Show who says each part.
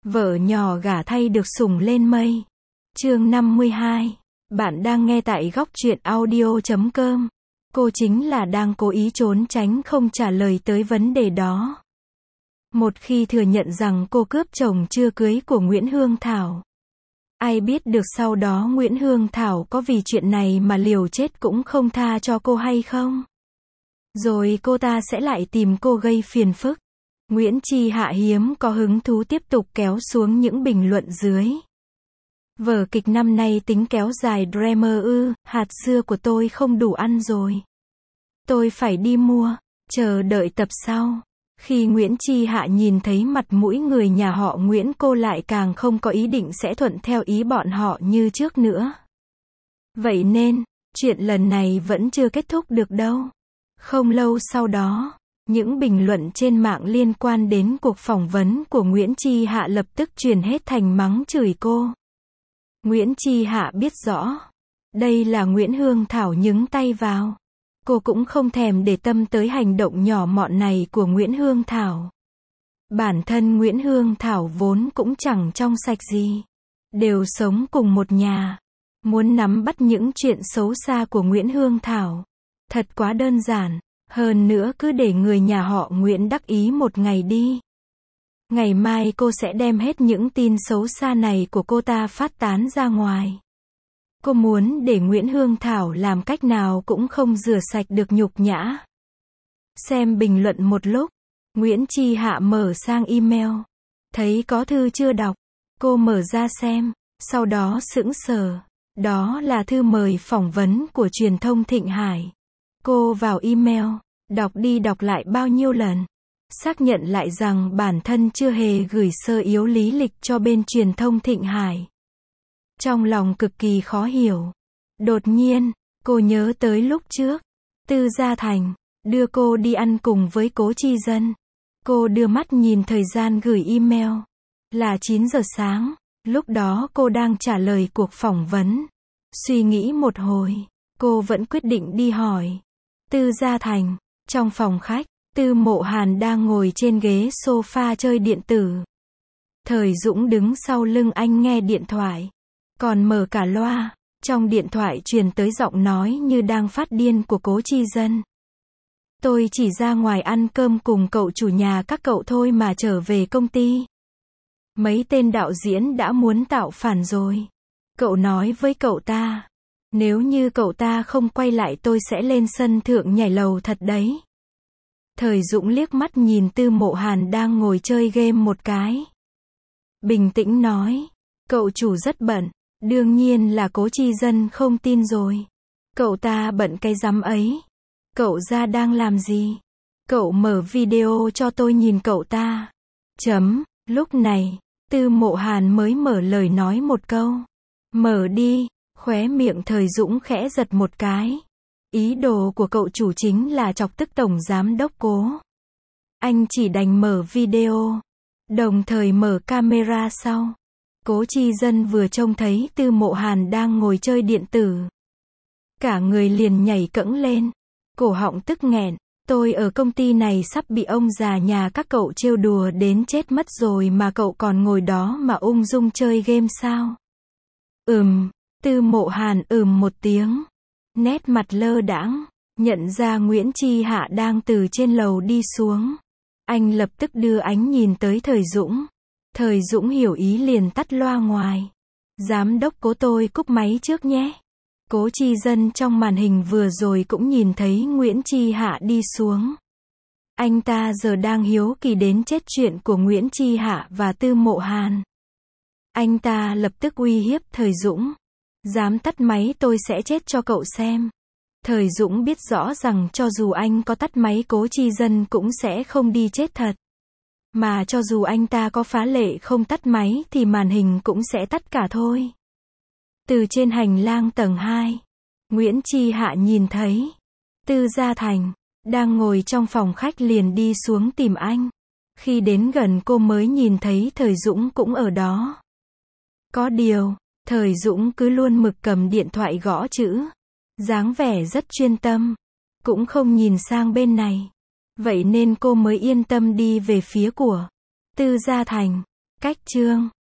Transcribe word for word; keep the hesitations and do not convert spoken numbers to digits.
Speaker 1: Vợ nhỏ gả thay được sủng lên mây. Chương năm mươi hai. Bạn đang nghe tại góc truyện audio chấm com. Cô chính là đang cố ý trốn tránh không trả lời tới vấn đề đó. Một khi thừa nhận rằng cô cướp chồng chưa cưới của Nguyễn Hương Thảo. Ai biết được sau đó Nguyễn Hương Thảo có vì chuyện này mà liều chết cũng không tha cho cô hay không? Rồi cô ta sẽ lại tìm cô gây phiền phức. Nguyễn Chi Hạ hiếm có hứng thú tiếp tục kéo xuống những bình luận dưới. Vở kịch năm nay tính kéo dài drama ư, hạt dưa của tôi không đủ ăn rồi. Tôi phải đi mua, chờ đợi tập sau. Khi Nguyễn Chi Hạ nhìn thấy mặt mũi người nhà họ Nguyễn, cô lại càng không có ý định sẽ thuận theo ý bọn họ như trước nữa. Vậy nên, chuyện lần này vẫn chưa kết thúc được đâu. Không lâu sau đó, những bình luận trên mạng liên quan đến cuộc phỏng vấn của Nguyễn Chi Hạ lập tức chuyển hết thành mắng chửi cô. Nguyễn Chi Hạ biết rõ, đây là Nguyễn Hương Thảo nhúng tay vào. Cô cũng không thèm để tâm tới hành động nhỏ mọn này của Nguyễn Hương Thảo. Bản thân Nguyễn Hương Thảo vốn cũng chẳng trong sạch gì. Đều sống cùng một nhà. Muốn nắm bắt những chuyện xấu xa của Nguyễn Hương Thảo. Thật quá đơn giản. Hơn nữa cứ để người nhà họ Nguyễn đắc ý một ngày đi. Ngày mai cô sẽ đem hết những tin xấu xa này của cô ta phát tán ra ngoài. Cô muốn để Nguyễn Hương Thảo làm cách nào cũng không rửa sạch được nhục nhã. Xem bình luận một lúc, Nguyễn Chi Hạ mở sang email. Thấy có thư chưa đọc, cô mở ra xem, sau đó sững sờ. Đó là thư mời phỏng vấn của truyền thông Thịnh Hải. Cô vào email, đọc đi đọc lại bao nhiêu lần. Xác nhận lại rằng bản thân chưa hề gửi sơ yếu lý lịch cho bên truyền thông Thịnh Hải. Trong lòng cực kỳ khó hiểu. Đột nhiên, cô nhớ tới lúc trước, Tư Gia Thành đưa cô đi ăn cùng với Cố Chi Dân. Cô đưa mắt nhìn thời gian gửi email. Là chín giờ sáng, lúc đó cô đang trả lời cuộc phỏng vấn. Suy nghĩ một hồi, cô vẫn quyết định đi hỏi. Tư Gia Thành, trong phòng khách, Tư Mộ Hàn đang ngồi trên ghế sofa chơi điện tử. Thời Dũng đứng sau lưng anh nghe điện thoại. Còn mở cả loa, trong điện thoại truyền tới giọng nói như đang phát điên của Cố Chi Dân. Tôi chỉ ra ngoài ăn cơm cùng cậu chủ nhà các cậu thôi mà trở về công ty. Mấy tên đạo diễn đã muốn tạo phản rồi. Cậu nói với cậu ta, nếu như cậu ta không quay lại tôi sẽ lên sân thượng nhảy lầu thật đấy. Thời Dũng liếc mắt nhìn Tư Mộ Hàn đang ngồi chơi game một cái. Bình tĩnh nói, cậu chủ rất bận. Đương nhiên là Cố Chi Dân không tin rồi. Cậu ta bận cái rắm ấy. Cậu ra đang làm gì? Cậu mở video cho tôi nhìn cậu ta. Chấm, lúc này, Tư Mộ Hàn mới mở lời nói một câu. Mở đi, khóe miệng Thời Dũng khẽ giật một cái. Ý đồ của cậu chủ chính là chọc tức Tổng Giám đốc Cố. Anh chỉ đành mở video, đồng thời mở camera sau. Cố Chi Dân vừa trông thấy Tư Mộ Hàn đang ngồi chơi điện tử. Cả người liền nhảy cẫng lên. Cổ họng tức nghẹn. Tôi ở công ty này sắp bị ông già nhà các cậu trêu đùa đến chết mất rồi mà cậu còn ngồi đó mà ung dung chơi game sao? Ừm, Tư Mộ Hàn ừm một tiếng. Nét mặt lơ đãng, nhận ra Nguyễn Chi Hạ đang từ trên lầu đi xuống. Anh lập tức đưa ánh nhìn tới Thời Dũng. Thời Dũng hiểu ý liền tắt loa ngoài. Giám đốc Cố, tôi cúp máy trước nhé. Cố Chi Dân trong màn hình vừa rồi cũng nhìn thấy Nguyễn Chi Hạ đi xuống. Anh ta giờ đang hiếu kỳ đến chết chuyện của Nguyễn Chi Hạ và Tư Mộ Hàn. Anh ta lập tức uy hiếp Thời Dũng. Dám tắt máy tôi sẽ chết cho cậu xem. Thời Dũng biết rõ rằng cho dù anh có tắt máy Cố Chi Dân cũng sẽ không đi chết thật. Mà cho dù anh ta có phá lệ không tắt máy thì màn hình cũng sẽ tắt cả thôi. Từ trên hành lang tầng hai, Nguyễn Chi Hạ nhìn thấy Tư Gia Thành đang ngồi trong phòng khách liền đi xuống tìm anh. Khi đến gần cô mới nhìn thấy Thời Dũng cũng ở đó. Có điều, Thời Dũng cứ luôn mực cầm điện thoại gõ chữ. Dáng vẻ rất chuyên tâm. Cũng không nhìn sang bên này. Vậy nên cô mới yên tâm đi về phía của Tư Gia Thành. Cách chương